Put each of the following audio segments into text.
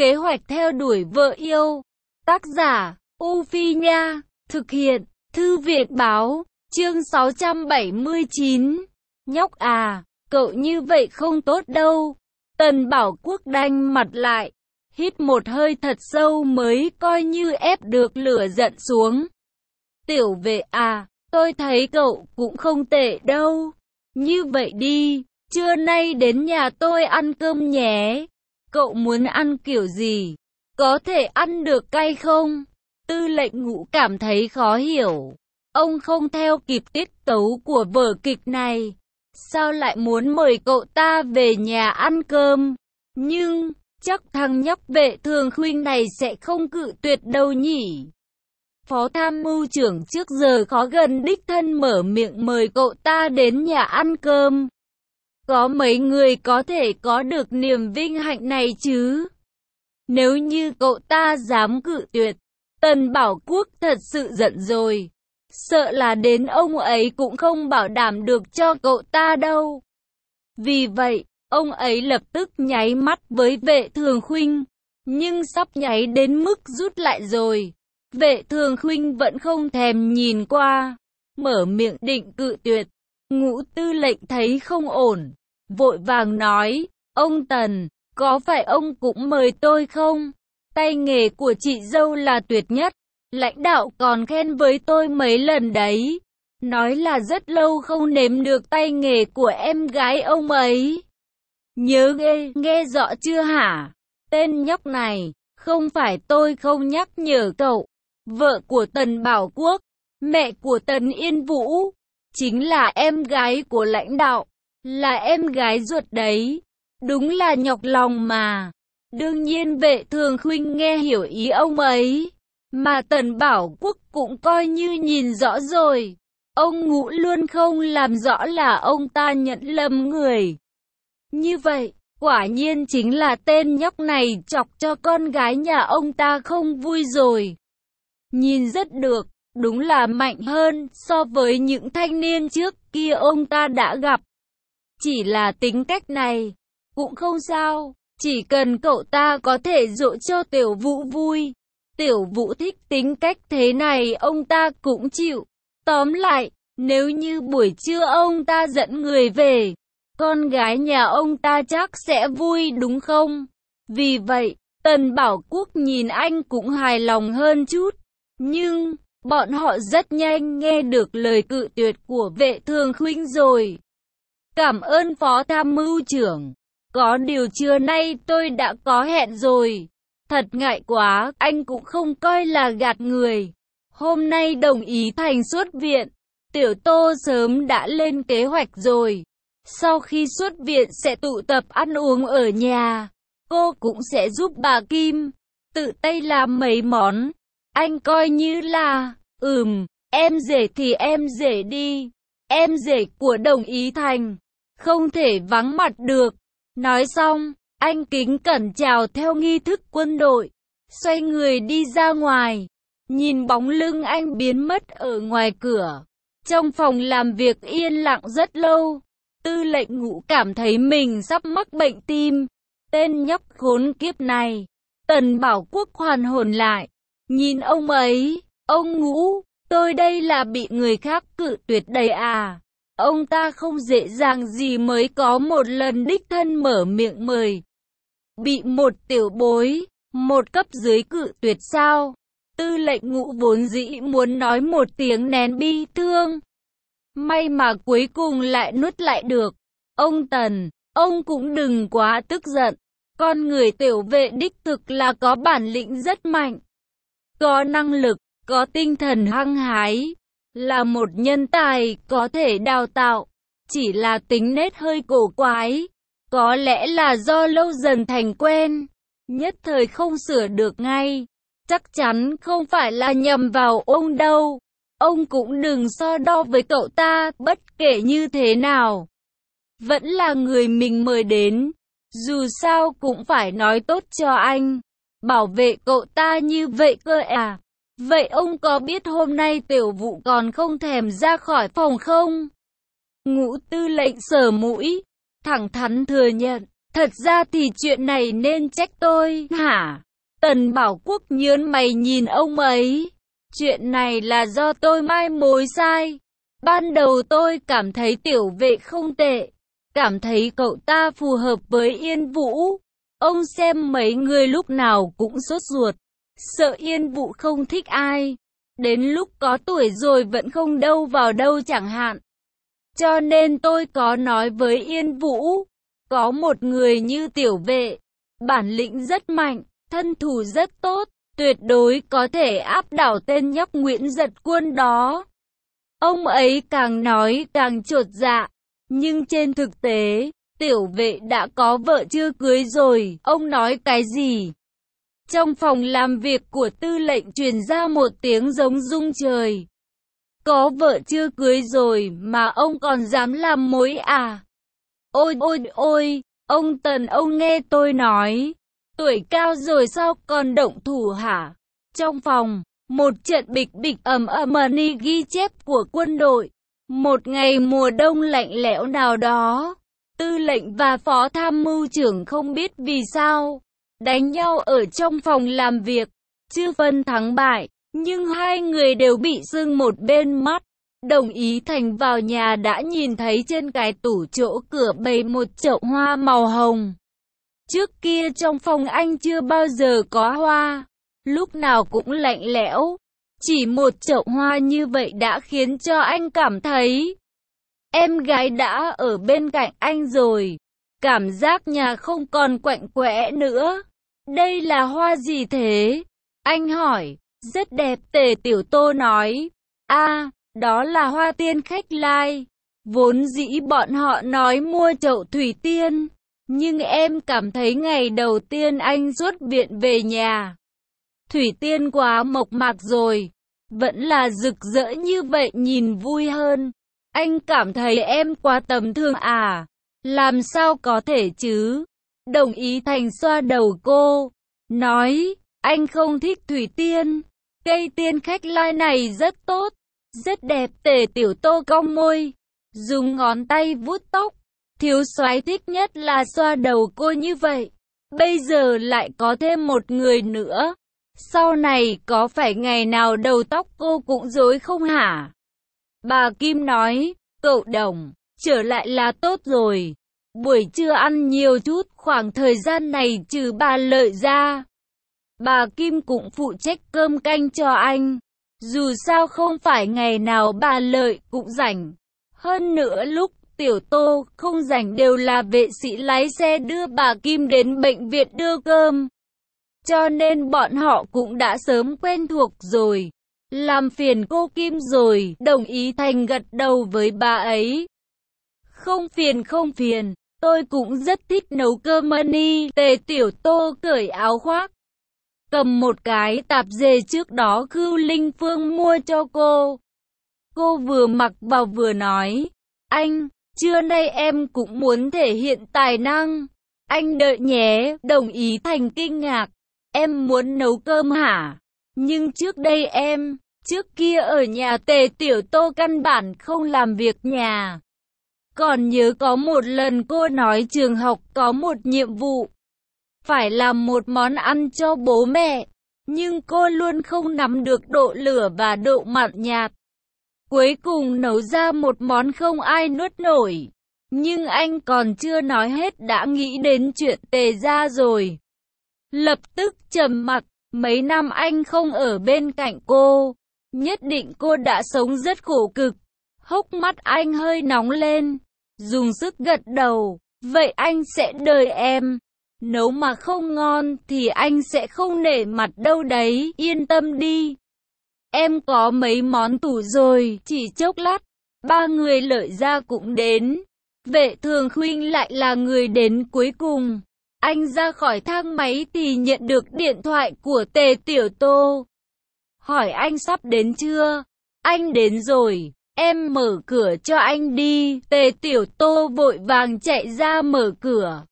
Kế hoạch theo đuổi vợ yêu. Tác giả, U Phi Nha. Thực hiện, Thư viện Báo. Chương 679. Nhóc à, cậu như vậy không tốt đâu. Tần Bảo Quốc đanh mặt lại, hít một hơi thật sâu mới coi như ép được lửa giận xuống. Tiểu Vệ à, tôi thấy cậu cũng không tệ đâu. Như vậy đi, trưa nay đến nhà tôi ăn cơm nhé. Cậu muốn ăn kiểu gì? Có thể ăn được cay không? Tư lệnh Ngũ cảm thấy khó hiểu. Ông không theo kịp tiết tấu của vở kịch này. Sao lại muốn mời cậu ta về nhà ăn cơm? Nhưng, chắc thằng nhóc Vệ Thường Khuynh này sẽ không cự tuyệt đâu nhỉ? Phó tham mưu trưởng trước giờ khó gần đích thân mở miệng mời cậu ta đến nhà ăn cơm. Có mấy người có thể có được niềm vinh hạnh này chứ? Nếu như cậu ta dám cự tuyệt, Tần Bảo Quốc thật sự giận rồi. Sợ là đến ông ấy cũng không bảo đảm được cho cậu ta đâu. Vì vậy, ông ấy lập tức nháy mắt với Vệ Thường Khuynh, nhưng sắp nháy đến mức rút lại rồi. Vệ Thường Khuynh vẫn không thèm nhìn qua, mở miệng định cự tuyệt. Ngũ tư lệnh thấy không ổn, vội vàng nói, ông Tần, có phải ông cũng mời tôi không? Tay nghề của chị dâu là tuyệt nhất, lãnh đạo còn khen với tôi mấy lần đấy. Nói là rất lâu không nếm được tay nghề của em gái ông ấy. Nhớ ghê, nghe rõ chưa hả? Tên nhóc này, không phải tôi không nhắc nhở cậu. Vợ của Tần Bảo Quốc, mẹ của Tần Yên Vũ, chính là em gái của lãnh đạo, là em gái ruột đấy. Đúng là nhọc lòng mà. Đương nhiên Vệ Thường Khuynh nghe hiểu ý ông ấy, mà Tần Bảo Quốc cũng coi như nhìn rõ rồi. Ông Ngũ luôn không làm rõ là ông ta nhận lầm người. Như vậy, quả nhiên chính là tên nhóc này chọc cho con gái nhà ông ta không vui rồi. Nhìn rất được, đúng là mạnh hơn so với những thanh niên trước kia ông ta đã gặp. Chỉ là tính cách này, cũng không sao, chỉ cần cậu ta có thể dỗ cho Tiểu Vũ vui. Tiểu Vũ thích tính cách thế này ông ta cũng chịu. Tóm lại, nếu như buổi trưa ông ta dẫn người về, con gái nhà ông ta chắc sẽ vui đúng không? Vì vậy, Tần Bảo Quốc nhìn anh cũng hài lòng hơn chút. Nhưng, bọn họ rất nhanh nghe được lời cự tuyệt của Vệ Thường Khuynh rồi. Cảm ơn Phó Tham mưu trưởng. Có điều trưa nay tôi đã có hẹn rồi. Thật ngại quá, anh cũng không coi là gạt người. Hôm nay đồng ý thành xuất viện. Tiểu Tô sớm đã lên kế hoạch rồi. Sau khi xuất viện sẽ tụ tập ăn uống ở nhà. Cô cũng sẽ giúp bà Kim tự tay làm mấy món. Anh coi như là, em rể thì em rể đi. Em rể của Đồng Ý Thành, không thể vắng mặt được. Nói xong, anh kính cẩn chào theo nghi thức quân đội, xoay người đi ra ngoài. Nhìn bóng lưng anh biến mất ở ngoài cửa. Trong phòng làm việc yên lặng rất lâu. Tư lệnh Ngũ cảm thấy mình sắp mắc bệnh tim. Tên nhóc khốn kiếp này. Tần Bảo Quốc hoàn hồn lại. Nhìn ông ấy, ông Ngũ, tôi đây là bị người khác cự tuyệt đầy à. Ông ta không dễ dàng gì mới có một lần đích thân mở miệng mời. Bị một tiểu bối, một cấp dưới cự tuyệt sao? Tư lệnh Ngũ vốn dĩ muốn nói một tiếng nén bi thương. May mà cuối cùng lại nuốt lại được. Ông Tần, ông cũng đừng quá tức giận. Con người Tiểu Vệ đích thực là có bản lĩnh rất mạnh. Có năng lực, có tinh thần hăng hái. Là một nhân tài có thể đào tạo. Chỉ là tính nết hơi cổ quái. Có lẽ là do lâu dần thành quen. Nhất thời không sửa được ngay. Chắc chắn không phải là nhầm vào ông đâu. Ông cũng đừng so đo với cậu ta, bất kể như thế nào. Vẫn là người mình mời đến. Dù sao cũng phải nói tốt cho anh. Bảo vệ cậu ta như vậy cơ à. Vậy ông có biết hôm nay Tiểu Vũ còn không thèm ra khỏi phòng không? Ngũ tư lệnh sờ mũi, thẳng thắn thừa nhận. Thật ra thì chuyện này nên trách tôi, hả? Tần Bảo Quốc nhớn mày nhìn ông ấy. Chuyện này là do tôi mai mối sai. Ban đầu tôi cảm thấy Tiểu Vệ không tệ. Cảm thấy cậu ta phù hợp với Yên Vũ. Ông xem mấy người lúc nào cũng sốt ruột. Sợ Yên Vũ không thích ai. Đến lúc có tuổi rồi vẫn không đâu vào đâu chẳng hạn. Cho nên tôi có nói với Yên Vũ. Có một người như Tiểu Vệ. Bản lĩnh rất mạnh. Thân thủ rất tốt. Tuyệt đối có thể áp đảo tên nhóc Nguyễn Giật Quân đó. Ông ấy càng nói càng chột dạ. Nhưng trên thực tế, Tiểu Vệ đã có vợ chưa cưới rồi. Ông nói cái gì? Trong phòng làm việc của tư lệnh truyền ra một tiếng giống rung trời. Có vợ chưa cưới rồi mà ông còn dám làm mối à? Ôi ôi ôi, ông Tần ông nghe tôi nói. Tuổi cao rồi sao còn động thủ hả? Trong phòng, một trận bịch bịch ầm ầm ni ghi chép của quân đội. Một ngày mùa đông lạnh lẽo nào đó, tư lệnh và phó tham mưu trưởng không biết vì sao đánh nhau ở trong phòng làm việc, chưa phân thắng bại, nhưng hai người đều bị sưng một bên mắt. Đồng Ý Thành vào nhà đã nhìn thấy trên cái tủ chỗ cửa bày một chậu hoa màu hồng. Trước kia trong phòng anh chưa bao giờ có hoa, lúc nào cũng lạnh lẽo. Chỉ một chậu hoa như vậy đã khiến cho anh cảm thấy em gái đã ở bên cạnh anh rồi. Cảm giác nhà không còn quạnh quẽ nữa. Đây là hoa gì thế? Anh hỏi. Rất đẹp, Tề Tiểu Tô nói. Đó là hoa tiên khách lai. Vốn dĩ bọn họ nói mua chậu thủy tiên. Nhưng em cảm thấy ngày đầu tiên anh xuất viện về nhà, thủy tiên quá mộc mạc rồi. Vẫn là rực rỡ như vậy nhìn vui hơn. Anh cảm thấy em quá tầm thường à? Làm sao có thể chứ? Đồng Ý Thành xoa đầu cô, nói, anh không thích thủy tiên. Cây tiên khách lai này rất tốt, rất đẹp. Tề Tiểu Tô cong môi, dùng ngón tay vuốt tóc. Thiếu soái thích nhất là xoa đầu cô như vậy. Bây giờ lại có thêm một người nữa. Sau này có phải ngày nào đầu tóc cô cũng rối không hả? Bà Kim nói, cậu Đồng, trở lại là tốt rồi. Buổi trưa ăn nhiều chút, khoảng thời gian này trừ bà Lợi ra, bà Kim cũng phụ trách cơm canh cho anh. Dù sao không phải ngày nào bà Lợi cũng rảnh. Hơn nữa lúc Tiểu Tô không rảnh đều là vệ sĩ lái xe đưa bà Kim đến bệnh viện đưa cơm. Cho nên bọn họ cũng đã sớm quen thuộc rồi. Làm phiền cô Kim rồi. Đồng Ý Thành gật đầu với bà ấy. Không phiền không phiền. Tôi cũng rất thích nấu cơm ni. Tề Tiểu Tô cởi áo khoác, cầm một cái tạp dề trước đó Khưu Linh Phương mua cho cô. Cô vừa mặc vào vừa nói, anh, trưa nay em cũng muốn thể hiện tài năng. Anh đợi nhé. Đồng Ý Thành kinh ngạc. Em muốn nấu cơm hả? Nhưng trước đây trước kia ở nhà Tề Tiểu Tô căn bản không làm việc nhà. Còn nhớ có một lần cô nói trường học có một nhiệm vụ, phải làm một món ăn cho bố mẹ. Nhưng cô luôn không nắm được độ lửa và độ mặn nhạt. Cuối cùng nấu ra một món không ai nuốt nổi. Nhưng anh còn chưa nói hết đã nghĩ đến chuyện Tề gia rồi. Lập tức trầm mặc. Mấy năm anh không ở bên cạnh cô, nhất định cô đã sống rất khổ cực. Hốc mắt anh hơi nóng lên, dùng sức gật đầu. Vậy anh sẽ đợi em. Nấu mà không ngon thì anh sẽ không nể mặt đâu đấy. Yên tâm đi. Em có mấy món tủ rồi. Chỉ chốc lát, ba người Lợi gia cũng đến. Vệ Thường Khuynh lại là người đến cuối cùng. Anh ra khỏi thang máy thì nhận được điện thoại của Tề Tiểu Tô. Hỏi anh sắp đến chưa? Anh đến rồi. Em mở cửa cho anh đi. Tề Tiểu Tô vội vàng chạy ra mở cửa.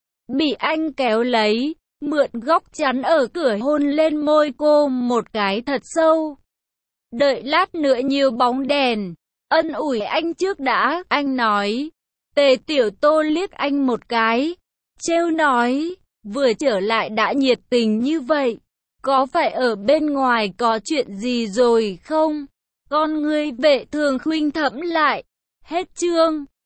Bị anh kéo lấy, mượn góc chắn ở cửa hôn lên môi cô một cái thật sâu. Đợi lát nữa nhiều bóng đèn, ân ủi anh trước đã, anh nói. Tề Tiểu Tô liếc anh một cái, trêu nói, vừa trở lại đã nhiệt tình như vậy, có phải ở bên ngoài có chuyện gì rồi không? Con ngươi Vệ Thường khuynh thẫm lại. Hết chương.